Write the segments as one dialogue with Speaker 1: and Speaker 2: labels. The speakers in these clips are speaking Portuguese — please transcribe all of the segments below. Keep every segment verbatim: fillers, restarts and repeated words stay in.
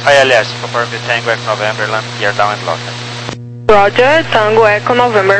Speaker 1: I L S, confirm the Tango Echo November, land gear down and lock.
Speaker 2: Roger, Tango Echo November.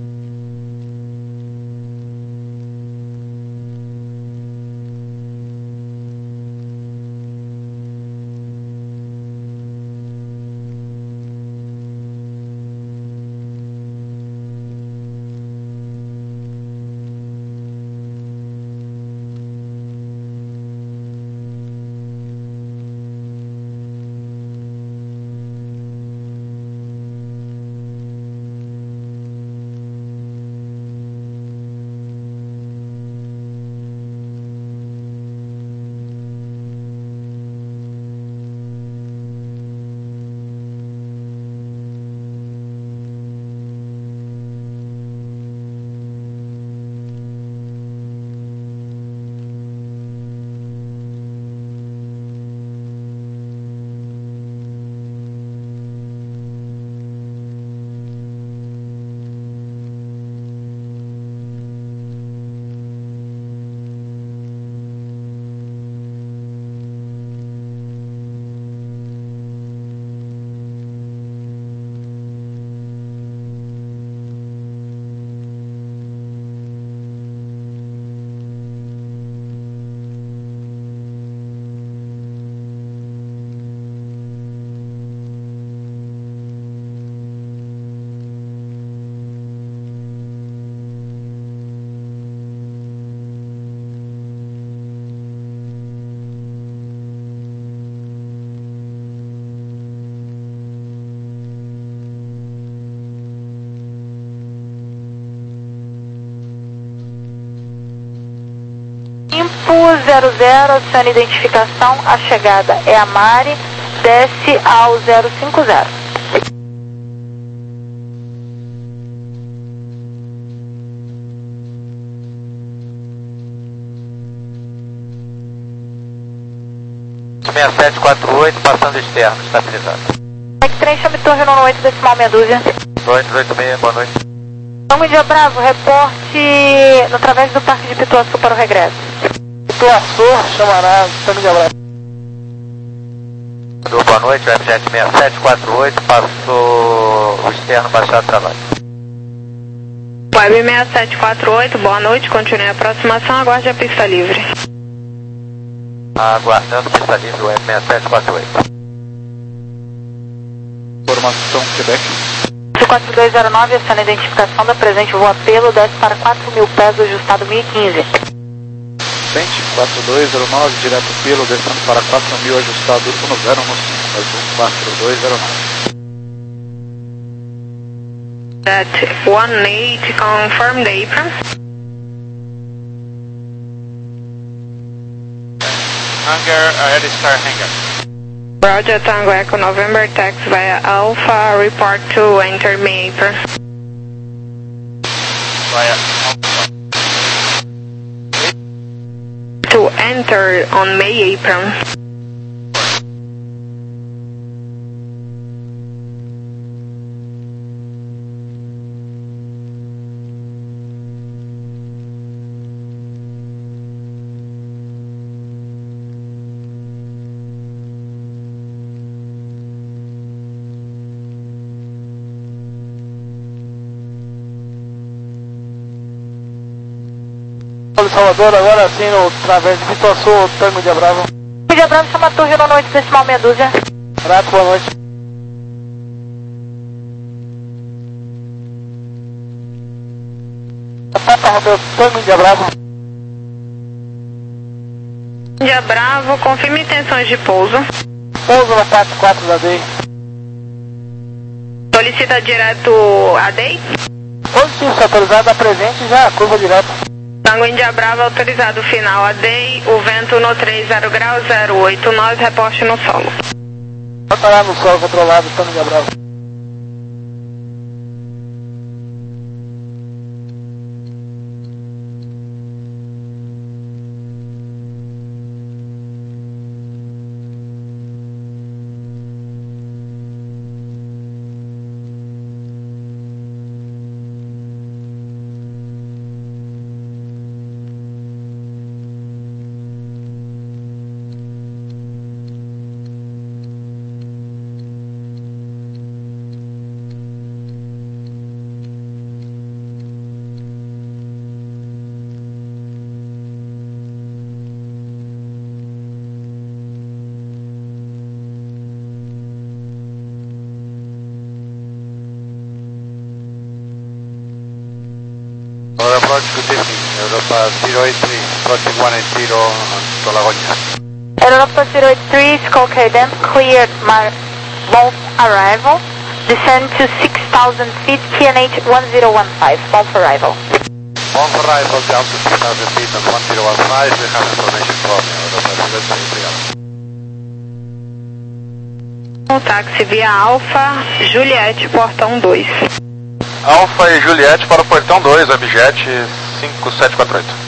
Speaker 2: zero zero, adicione identificação, a chegada é a Mari, desce ao zero cinco zero.
Speaker 1: seis sete quatro oito, passando externo, estabilizado.
Speaker 2: trem, chame torre nono oito, decimal meia dúzia.
Speaker 1: oito oito seis, boa noite.
Speaker 2: Tango India Bravo, reporte no através do Parque de Pituaçu para o regresso.
Speaker 3: Pituaçu, chamará, Tango India Bravo.
Speaker 1: Boa noite, Web Jet seis sete quatro oito, passou o externo, baixado de trabalho.
Speaker 2: Web seis sete quatro oito, boa noite, continue a aproximação, aguarde a pista livre.
Speaker 1: Aguardando pista livre, Web seis sete quatro oito.
Speaker 3: Formação Quebec.
Speaker 2: quatro dois zero nove, essa identificação da presente voo apelo, desce para quatro mil pés, ajustado mil e quinze.
Speaker 3: Frente, quatro dois zero nove, direto pelo, descendo para quatro mil, ajustado um zero no cinco, mais um quatro dois zero nove.
Speaker 2: That one eight, confirm the apron.
Speaker 1: Hangar, ahead is star hangar.
Speaker 2: Roger, Tango Echo November, taxi via Alpha, report to enter main apron.
Speaker 1: Via Alpha.
Speaker 2: To enter on May apron.
Speaker 3: Salvador, agora sim, no através de Pituaçu, Tango India Bravo.
Speaker 2: India Bravo, chama torre nono oito, decimal meia dúzia.
Speaker 3: Rato, boa noite. Papa Romeu, Tango India Bravo.
Speaker 2: India Bravo, confirme intenções de pouso.
Speaker 3: Pouso no quatro quatro da D E I.
Speaker 2: Solicita direto a D E I?
Speaker 3: Positivo, se autorizado a presente, já curva direto.
Speaker 2: Tango India Bravo, autorizado final a D E I, o vento no trinta graus, zero oito nove, reporte no solo.
Speaker 3: Bota lá no solo controlado, Tango India Bravo. approach good evening, Europa zero eight three, approaching one eight zero to Lagonia.
Speaker 4: Europa zero eight three, Skull Cadence, cleared my Mount arrival. Descend to six thousand feet, T N H one zero one five, Mount arrival.
Speaker 3: Mount arrival down to six thousand feet and one zero one five, we have information from Europa zero eight three.
Speaker 2: Um táxi via Alfa, Juliette, portão dois.
Speaker 3: Alfa e Juliette para o portão dois, Webjet cinco sete quatro oito.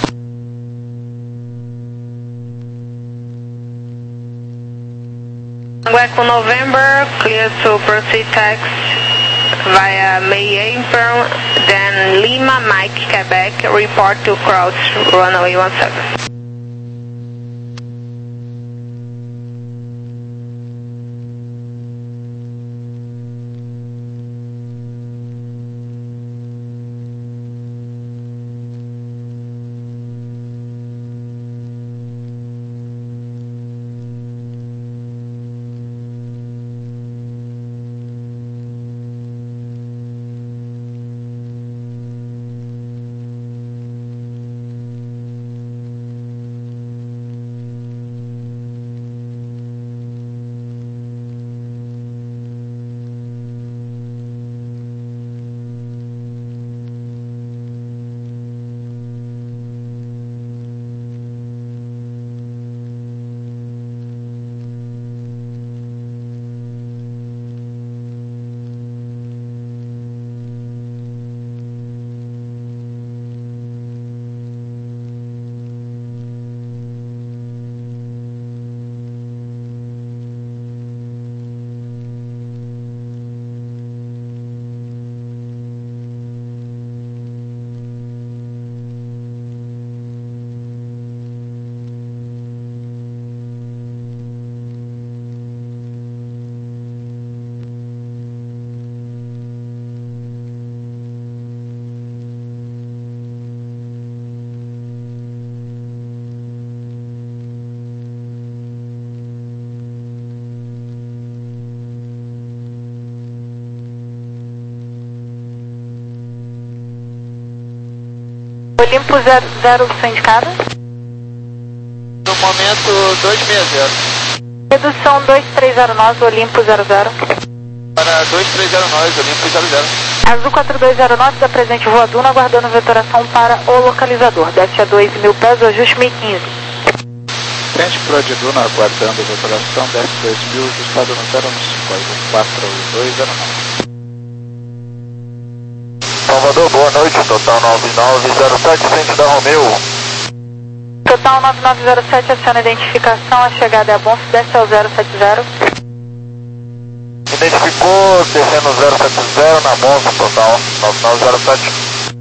Speaker 2: Echo November, clear to proceed tax via May April, then Lima, Mike, Quebec, report to Cross, runway one seven.
Speaker 4: Olimpo zero zero, seu indicado?
Speaker 3: No momento dois seis zero.
Speaker 4: Redução dois três zero nove, Olimpo zero zero.
Speaker 3: Para dois três zero nove, Olimpo zero zero.
Speaker 4: Azul quatro dois zero nove, da presente Rua Duna, aguardando vetoração para o localizador. Desce a dois mil pés, o ajuste mil e quinze.
Speaker 3: Frente para a Duna, aguardando vetoração, desce dois mil, ajustado no zero no cinco, Azul quatro dois zero nove. Salvador, boa noite, total nove nove zero sete, frente da Romeu.
Speaker 4: Total nove nove zero sete, aciona a identificação, a chegada é a Bonfim, desce ao zero sete zero.
Speaker 3: Identificou, descendo zero sete zero na Bonfim, total nove nove zero sete.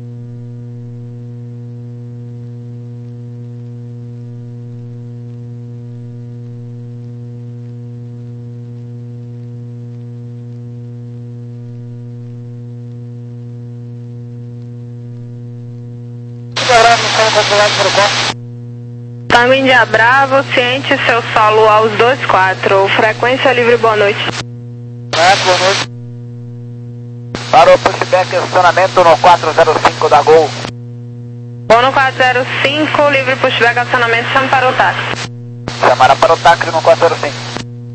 Speaker 2: Tango India Bravo, ciente seu solo aos dois quatro, frequência livre, boa noite.
Speaker 3: É, boa noite. Para o pushback, acionamento no quatro zero cinco da Gol.
Speaker 2: Gol no quatro zero cinco, livre pushback, acionamento, chama para o táxi.
Speaker 3: Chamara para o táxi no quatro zero cinco.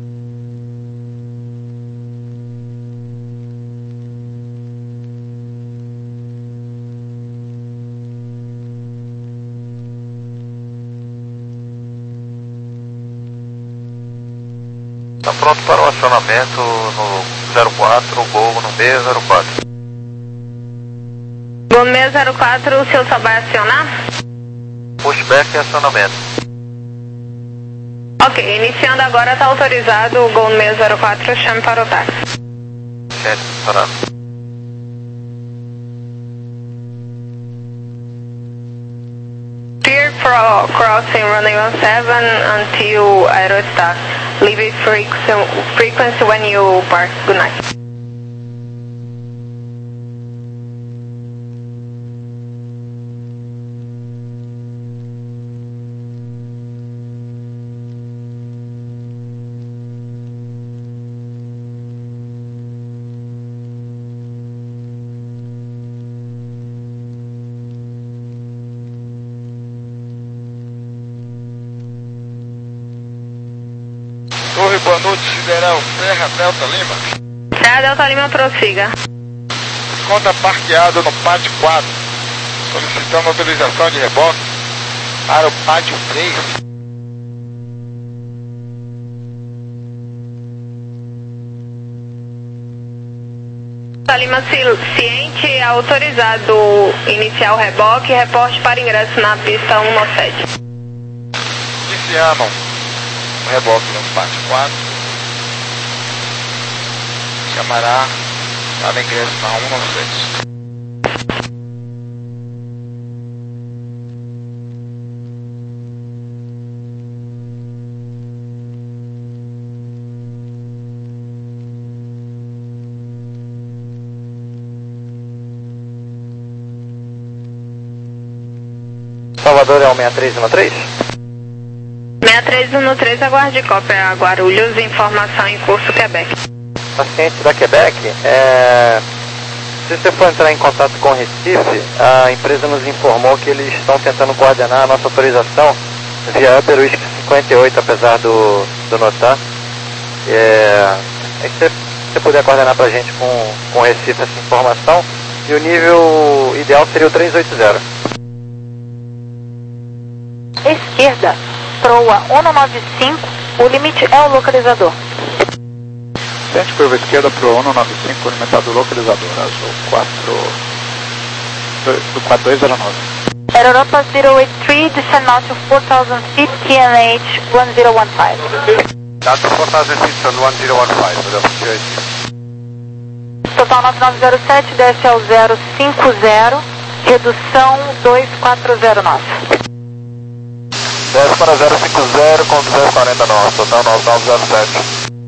Speaker 1: Está pronto para o acionamento no zero quatro, Gol no B zero quatro.
Speaker 2: Gol no B zero quatro, o seu só vai acionar?
Speaker 1: Pushback e acionamento.
Speaker 2: Ok, iniciando agora, está autorizado o Gol no B zero quatro, chame para o táxi.
Speaker 1: Gente, parado.
Speaker 2: Clear for crossing runway one seven until Aerostar. Leave frequency, frequency when you park. Good night.
Speaker 3: Oi, boa noite, Sideral, Terra Delta Lima.
Speaker 2: Terra Delta Lima, prossiga.
Speaker 3: Conta parqueado no pátio quatro, solicitando autorização de reboque para o pátio três.
Speaker 2: Lima ciente, autorizado iniciar o reboque e reporte para ingresso na pista cento e sete.
Speaker 3: Iniciando o reboque no pátio quatro. Chamará para ingresso na cento e sete.
Speaker 1: Salvador é o seis três um três?
Speaker 2: seis três um três, aguarde cópia a Guarulhos, informação em curso Quebec.
Speaker 1: Paciente da Quebec, é... se você for entrar em contato com o Recife, a empresa nos informou que eles estão tentando coordenar a nossa autorização via Upper Whisky cinquenta e oito, apesar do, do notar. É... é que você, você puder coordenar pra gente com, com o Recife essa informação, e o nível ideal seria o três oito zero.
Speaker 4: Esquerda, proa cento e noventa e cinco, o limite é o localizador.
Speaker 3: Sente curva esquerda para o cento e noventa e cinco, limitado localizador, azul quatro, do quatro dois zero nove.
Speaker 4: Air Europa zero oito três, descend now to four thousand feet, T N H one zero one five.
Speaker 3: Data four thousand feet on one zero one five,
Speaker 4: Total nove nove zero sete, desce ao zero cinco zero, redução dois quatro zero nove.
Speaker 3: Desce para zero cinco zero com duzentos e quarenta nós, total nove nove zero sete.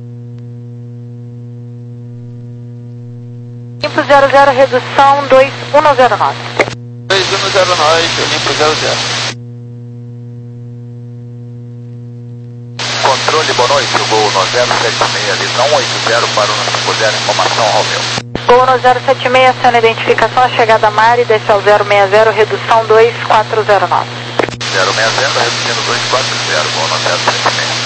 Speaker 4: Limpo zero zero, redução dois um zero nove.
Speaker 3: dois um zero nove, limpo zero zero. Controle, boa noite, o Gol no zero sete seis, litrão oito zero para o cinco zero, informação Romeu.
Speaker 4: Gol no zero sete seis, aciona identificação, chegada a Mari, desce ao zero seis zero, redução dois quatro zero nove.
Speaker 3: zero seis zero, reduzindo dois quatro zero, Gol no zero sete seis.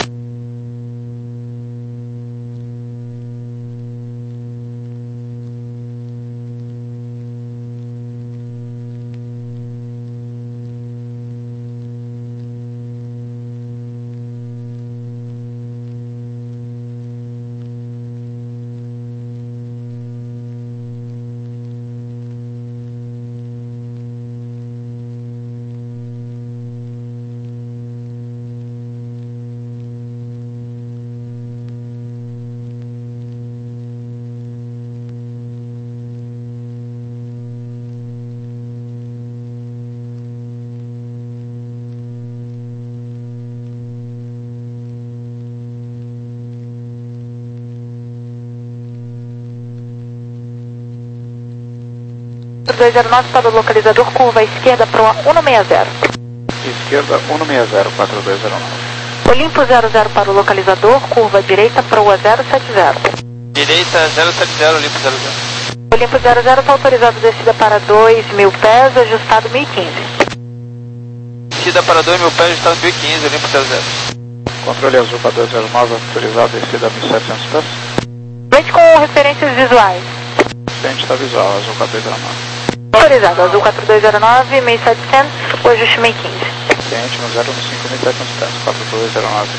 Speaker 4: dois zero nove para o localizador, curva esquerda, proa cento e sessenta.
Speaker 3: Esquerda cento e sessenta, quatro dois zero nove.
Speaker 4: Olimpo zero zero para o localizador, curva direita, proa zero sete zero.
Speaker 3: Direita zero sete zero, Olimpo zero zero.
Speaker 4: Olimpo zero zero está autorizado descida para dois mil pés, ajustado mil e quinze.
Speaker 3: Descida para dois mil pés, ajustado mil e quinze, Olimpo zero zero. Controle azul para dois zero nove, autorizado descida a mil e setecentos pés.
Speaker 4: Frente com referências visuais.
Speaker 3: Frente está visual, azul quatro dois zero nove.
Speaker 4: Autorizado, azul quatro dois zero nove, mil e setecentos, o ajuste mil e quinze.
Speaker 3: Cliente no zero cinco mil e setecentos pés, quatro dois zero nove.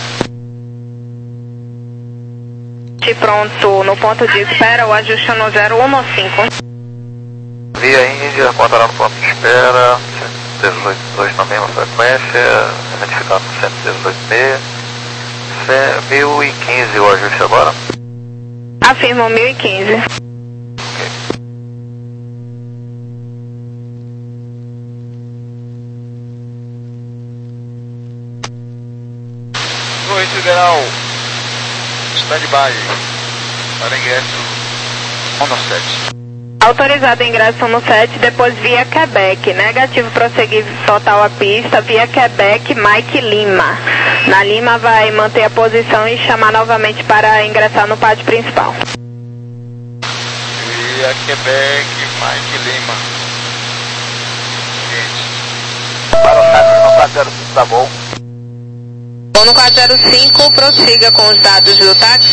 Speaker 2: De pronto no ponto de espera, o ajuste no zero um cinco.
Speaker 1: Via Índia, aguardará no ponto de espera, cento e dezoito dois na mesma frequência, identificado no cento e dezoito seis, mil e quinze o ajuste agora.
Speaker 2: Afirmo mil e quinze.
Speaker 3: Torre Sideral, stand-by, para ingresso cento e sete.
Speaker 2: Autorizado ingresso no sete, depois via Quebec. Negativo, prosseguir total a pista, via Quebec, Mike Lima. Na Lima vai manter a posição e chamar novamente para ingressar no pátio principal.
Speaker 3: Via Quebec, Mike Lima. Gente.
Speaker 1: Para o sete, não está zero cinco, tá bom.
Speaker 2: Gol quatro zero cinco, prossiga com os dados do táxi.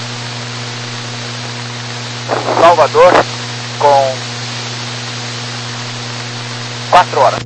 Speaker 5: Salvador com quatro horas.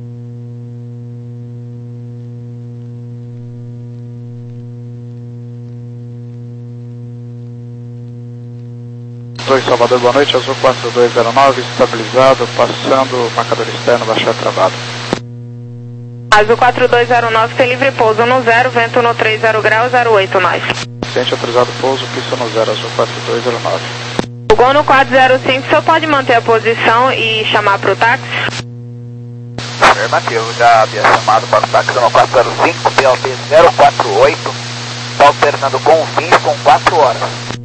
Speaker 3: dois Salvador, boa noite, Azul quatro dois zero nove, estabilizado, passando, marcador externo, baixar travado.
Speaker 2: Azul quatro dois zero nove, tem livre pouso no zero, vento no três zero graus, zero oito nós.
Speaker 3: Cliente autorizado pouso, pista no zero, Azul quatro dois zero nove.
Speaker 2: O Gol no quatro zero cinco, o senhor pode manter a posição e chamar para o táxi?
Speaker 5: Afirmativo, já havia chamado para o táxi no quatro zero cinco, P L B zero quatro oito, Paulo Fernando Confins com quatro horas.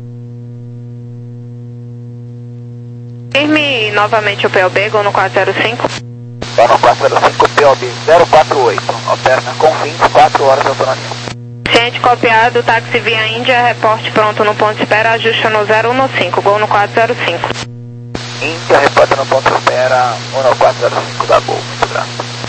Speaker 2: Firme novamente o P L B, Gol no quatro zero cinco.
Speaker 5: Gol no quatro zero cinco, P L B zero quatro oito, opera Confins, quatro horas de autonomia.
Speaker 2: Ciente copiado, táxi via Índia, reporte pronto no ponto de espera, ajusta no zero um cinco, Gol no quatro zero cinco.
Speaker 5: Índia, reporte no ponto de espera, um no quatro zero cinco da Gol, muito grande.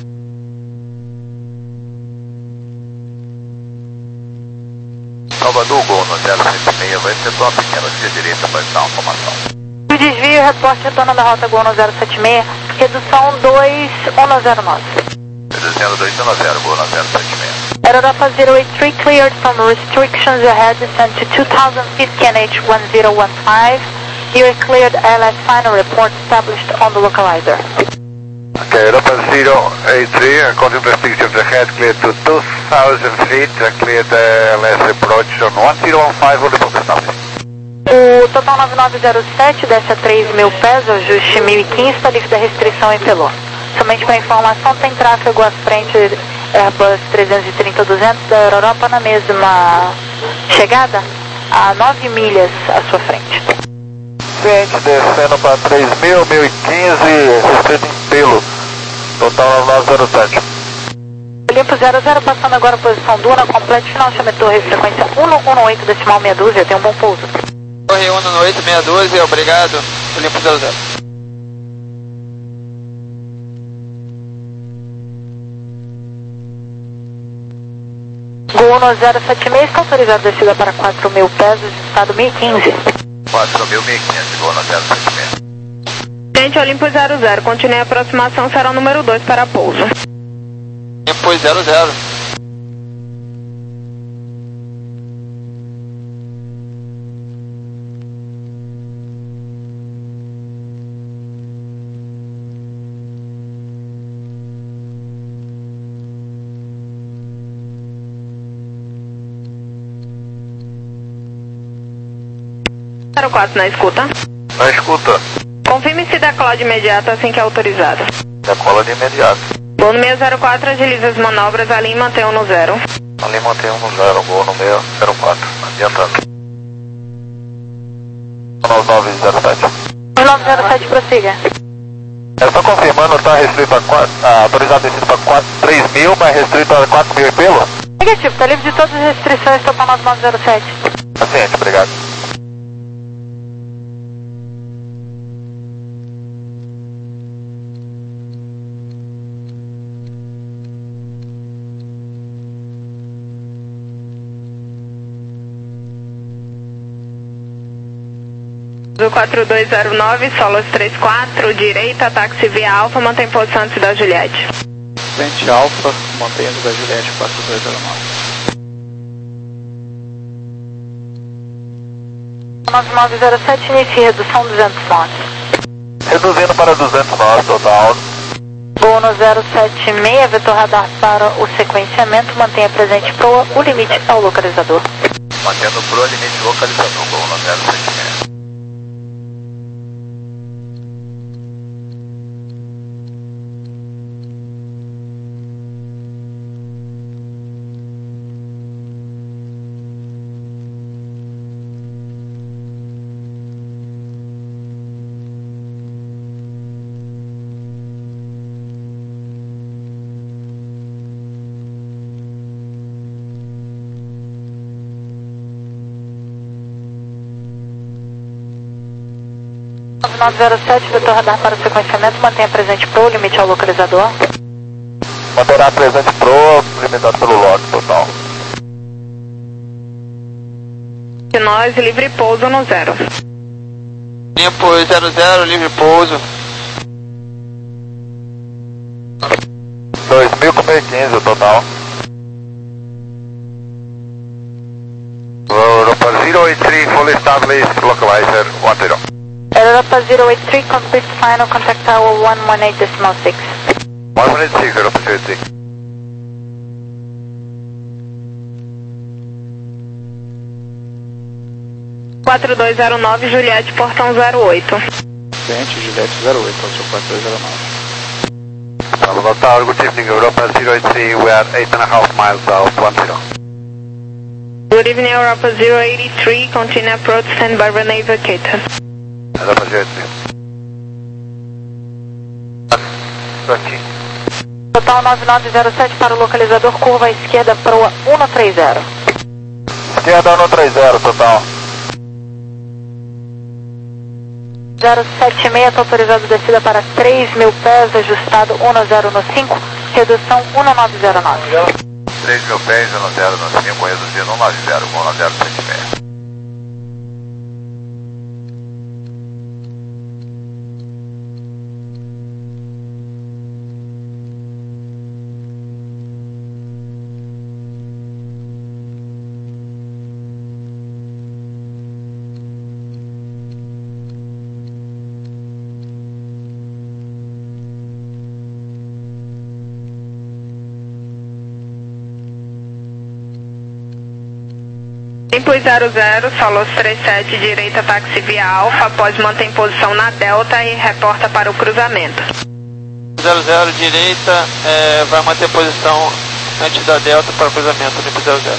Speaker 6: Salvador, Gol no zero sete seis, vai ser tua pequena via direita para dar uma informação.
Speaker 4: O desvio, reporte retorno da rota Gol no zero sete seis, redução dois um zero nove.
Speaker 6: Reduzindo dois um zero, Gol no zero sete seis.
Speaker 4: Aeronafa zero oito três cleared from restrictions ahead, descend to two thousand feet, K N H one zero one five. You are cleared, L S final report established on the localizer.
Speaker 6: Okay, Aeronafa zero eight three, according to restrictions ahead, cleared to two thousand feet, cleared L S approach on one zero one five, on the professional.
Speaker 4: O total nove nove zero sete desce a três mil pés, ajuste mil e quinze, está livre da restrição em Pelô. Somente para informação, tem tráfego à frente Airbus trezentos e trinta duzentos da Europa na mesma chegada, a nove milhas à sua frente.
Speaker 5: Ciente, descendo para três mil, mil e quinze, restrito em Pelo, total nove nove zero sete.
Speaker 4: Limpo zero zero, passando agora a posição Duna, complete final, chame torre, frequência um um oito, decimal meia dúzia, tem um bom pouso.
Speaker 5: Torre um um oito, meia dúzia, obrigado, Limpo zero zero.
Speaker 4: Gol no zero sete seis, está autorizado a descida para quatro mil pés, estado mil e quinze.
Speaker 6: quatro mil, mil e quinhentos, Gol no zero sete seis.
Speaker 2: Gente, Olimpo zero zero, continue a aproximação, será o número dois para pouso.
Speaker 5: Olimpo zero zero.
Speaker 2: zero quatro na escuta.
Speaker 6: Na escuta.
Speaker 2: Confirme se decola de imediato assim que é autorizado.
Speaker 6: Decola de imediato.
Speaker 2: Gol no seis zero quatro, agiliza as manobras, ali e mantém um no zero.
Speaker 6: Ali mantém um no zero, Gol no seis zero quatro, adiantando.
Speaker 5: nove nove zero sete.
Speaker 4: nove zero sete, prossiga.
Speaker 5: É só confirmando, está restrito a quatro, ah, autorizado descido para três mil, mas restrito a quatro mil em Pelo?
Speaker 4: Negativo, está livre de todas as restrições, total nove nove zero sete.
Speaker 5: Paciente, obrigado.
Speaker 2: quatro dois zero nove, Solos três quatro, direita, táxi via Alfa, mantém posição antes da Juliette.
Speaker 3: Cliente Alfa, mantenha da Juliette quatro dois zero nove.
Speaker 4: nove nove zero sete, inicie redução duzentos nós.
Speaker 5: Reduzindo para duzentos nós, total.
Speaker 4: Gol no zero sete seis, vetor radar para o sequenciamento, mantenha presente proa, o limite ao localizador.
Speaker 6: Mantendo pro limite localizador, Gol no zero sete seis.
Speaker 4: nove nove zero sete, vetor radar para o sequenciamento, mantenha presente pro, limite ao localizador.
Speaker 5: Manterá presente pro, limitado pelo log total.
Speaker 2: Nós, livre pouso no zero.
Speaker 7: Limpo zero zero, livre pouso.
Speaker 5: dois mil com quinze o total.
Speaker 6: Europa zero eight three, fully established, localizer one zero.
Speaker 4: Europa zero eight three, complete final contact tower one one eight decimal six.
Speaker 6: one one eight six, Europa zero eight three.
Speaker 2: quatro dois zero nove, Juliette, portão zero oito.
Speaker 3: Cliente Juliette zero oito, ao seu quatro dois zero nove.
Speaker 6: Salvador Tower, good evening, Europa zero eight three, we are eight and a half miles south, one zero.
Speaker 2: Good evening, Europa zero eight three, continue approach, stand by runway vacated.
Speaker 6: Europa zero eight three. Aqui.
Speaker 4: Total nove nove zero sete para o localizador, curva à esquerda, proa um três zero.
Speaker 5: Esquerda um três zero, total.
Speaker 4: zero sete seis, está autorizado descida para três mil pés, ajustado um zero no cinco, redução um nove zero nove.
Speaker 6: três mil pés, um zero no cinco, reduzindo um nove zero, um zero sete seis.
Speaker 2: Limpo zero zero, Solos trinta e sete, direita táxi via Alfa, após mantém posição na Delta e reporta para o cruzamento.
Speaker 7: zero zero, direita, é, vai manter posição antes da Delta para o cruzamento, limpo zero zero.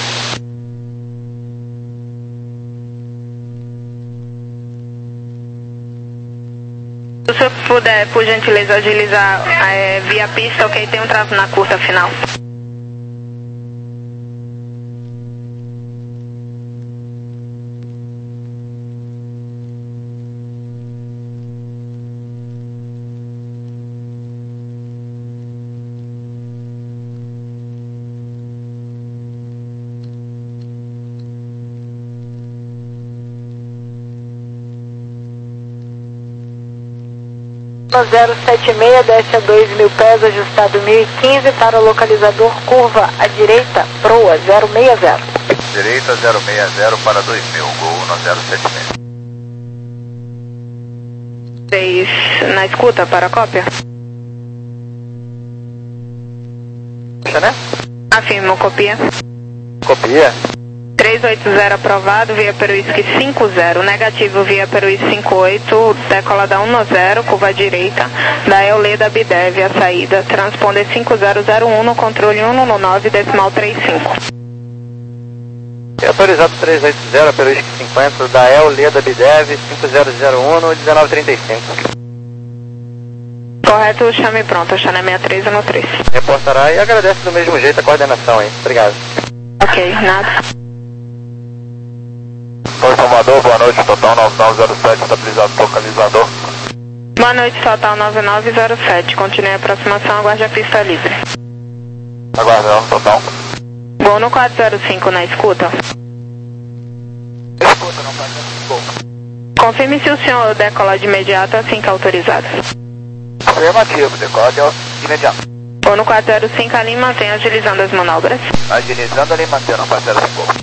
Speaker 2: Se o senhor puder, por gentileza, agilizar é, via pista, ok, tem um travo na curta final.
Speaker 4: zero sete seis, desce a dois mil pés, ajustado mil e quinze para o localizador, curva à direita, proa zero seis zero.
Speaker 6: Direita zero seis zero para dois mil, gol no zero sete seis.
Speaker 2: Três na escuta para a cópia?
Speaker 1: Puxa, né?
Speaker 2: Afirmo, copia.
Speaker 1: Copia.
Speaker 2: três oito zero aprovado, via Peruísque cinco zero, negativo via Peruísque cinco oito, decola da um zero, curva à direita, da Euleda Bidev, a saída, transponder cinco zero zero um no controle um nove decimal trinta e cinco.
Speaker 1: É autorizado três oito zero, Peruísque cinquenta, da Euleda Bidev, cinco zero zero um no dezenove trinta e cinco.
Speaker 2: Correto, chame pronto, chame sessenta e três no três.
Speaker 1: Reportará e agradece do mesmo jeito a coordenação aí. Obrigado.
Speaker 2: Ok, nada.
Speaker 5: Oi, Salvador, boa noite, total nove nove zero sete, estabilizado localizador.
Speaker 2: Boa noite, total nove nove zero sete, continue a aproximação, aguarde a pista livre.
Speaker 5: Aguardando, total.
Speaker 2: Gol no quatro zero cinco na escuta.
Speaker 5: Escuta, não passa gol.
Speaker 2: Confirme se o senhor decola de imediato assim que autorizado.
Speaker 5: Afirmativo, decola de imediato.
Speaker 2: Gol no quatro zero cinco, ali mantém agilizando as manobras.
Speaker 5: Agilizando ali, mantendo a parceira sem gol.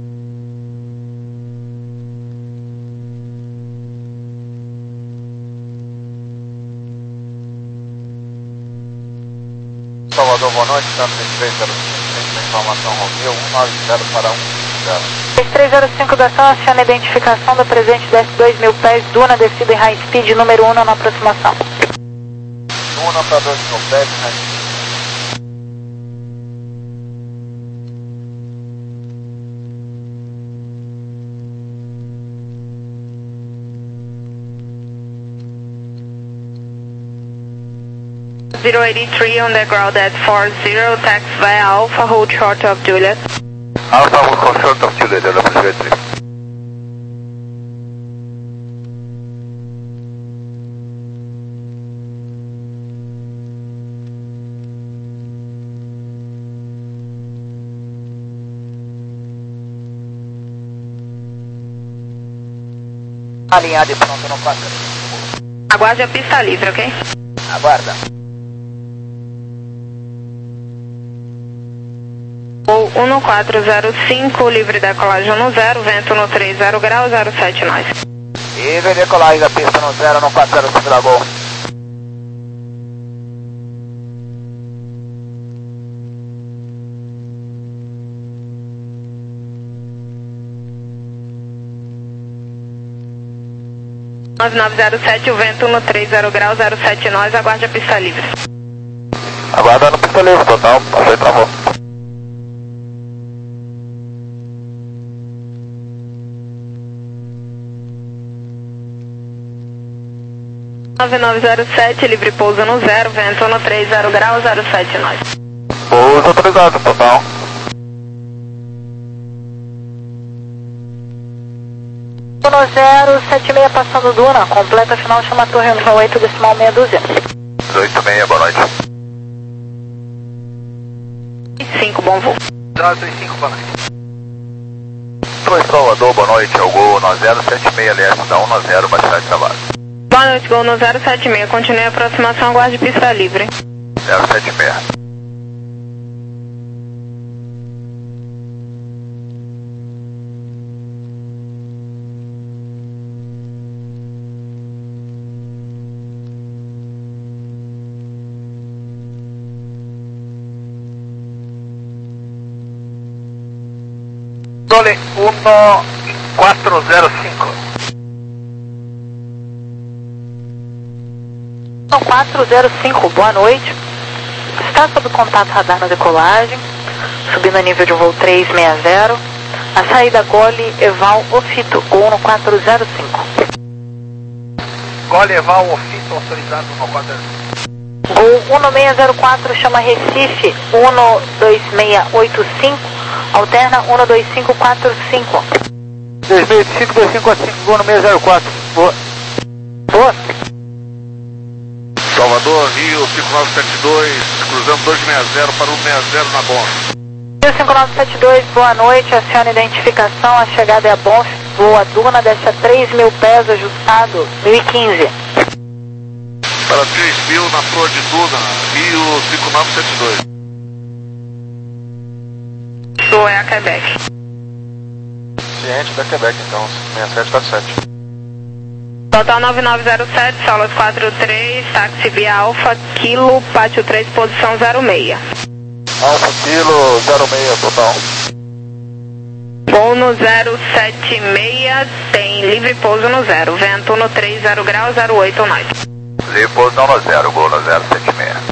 Speaker 5: Salvador, boa noite, estamos em três zero cinco, informação Romeu um nove zero para um zero.
Speaker 4: três zero cinco da ação, aciona a identificação do presente desce dois mil pés, Duna, descida em high speed, número um na aproximação.
Speaker 5: Duna para dois mil pés, high speed.
Speaker 2: zero eight three on the ground at four zero, tax via Alpha, hold short of Juliet.
Speaker 6: Alpha will hold short of Juliet, Europa zero eight three.
Speaker 8: Alinhado e pronto no quatro.
Speaker 2: Aguarde a pista livre, ok?
Speaker 8: Aguarda.
Speaker 2: Voo um quatro zero cinco, livre decolagem no zero, vento no três zero graus, zero sete nós.
Speaker 8: Livre decolagem da pista no zero, no quatro zero cinco da Gol.
Speaker 2: nove nove zero sete, o vento no três zero graus, zero sete nós, aguarde a pista livre.
Speaker 5: Aguardando pista livre, total, passei, travou.
Speaker 2: nove nove zero sete, livre pouso no zero, vento no três zero graus, zero sete nós.
Speaker 5: Pouso autorizado, total.
Speaker 4: No zero sete seis passando Duna, completa final, chama a torre um oito decimal meia dúzia.
Speaker 5: oito seis, boa noite.
Speaker 2: cinco, bom voo.
Speaker 8: zero seis cinco, boa noite.
Speaker 5: Oi, Salvador, boa noite, é o Gol no zero sete seis, aliás, da um no zero, baixar de trabalho.
Speaker 2: Boa noite, Gol no zero sete seis, continue a aproximação, aguarde pista livre.
Speaker 5: zero sete seis.
Speaker 8: Dole um quatro zero cinco.
Speaker 4: um quatro zero cinco, boa noite. Está sob contato radar na decolagem, subindo a nível de voo três seis zero. A saída Gole Eval Ofito, Gol no quatro zero cinco.
Speaker 8: Gole Eval Ofito autorizado no quatro zero cinco.
Speaker 4: Gol um seis zero quatro, chama Recife um dois seis oito cinco. Alterna um dois cinco quatro cinco.
Speaker 8: dois mil e cinco, dois cinco quatro cinco, Gol no seis zero quatro. Boa. Boa.
Speaker 6: Salvador, Rio cinco nove sete dois, cruzando dois seis zero para um seis zero na Bonf.
Speaker 4: Rio cinco nove sete dois, boa noite, aciona identificação, a chegada é a Bonf, voa Duna, desce a três mil pés, ajustado, mil e quinze.
Speaker 6: Para três mil na Flor de Duna, Rio cinco nove sete dois.
Speaker 2: Show é a Quebec.
Speaker 5: Ciente da Quebec, então, seis sete quatro sete.
Speaker 2: Total nove nove zero sete, solas quatro três, táxi via Alfa, Kilo, pátio três, posição zero seis.
Speaker 5: Alfa Kilo zero seis, total.
Speaker 2: Voo no zero sete seis, tem livre pouso no zero, vento no três zero graus, zero oito nós.
Speaker 5: Livre pouso no zero, Gol no zero sete seis.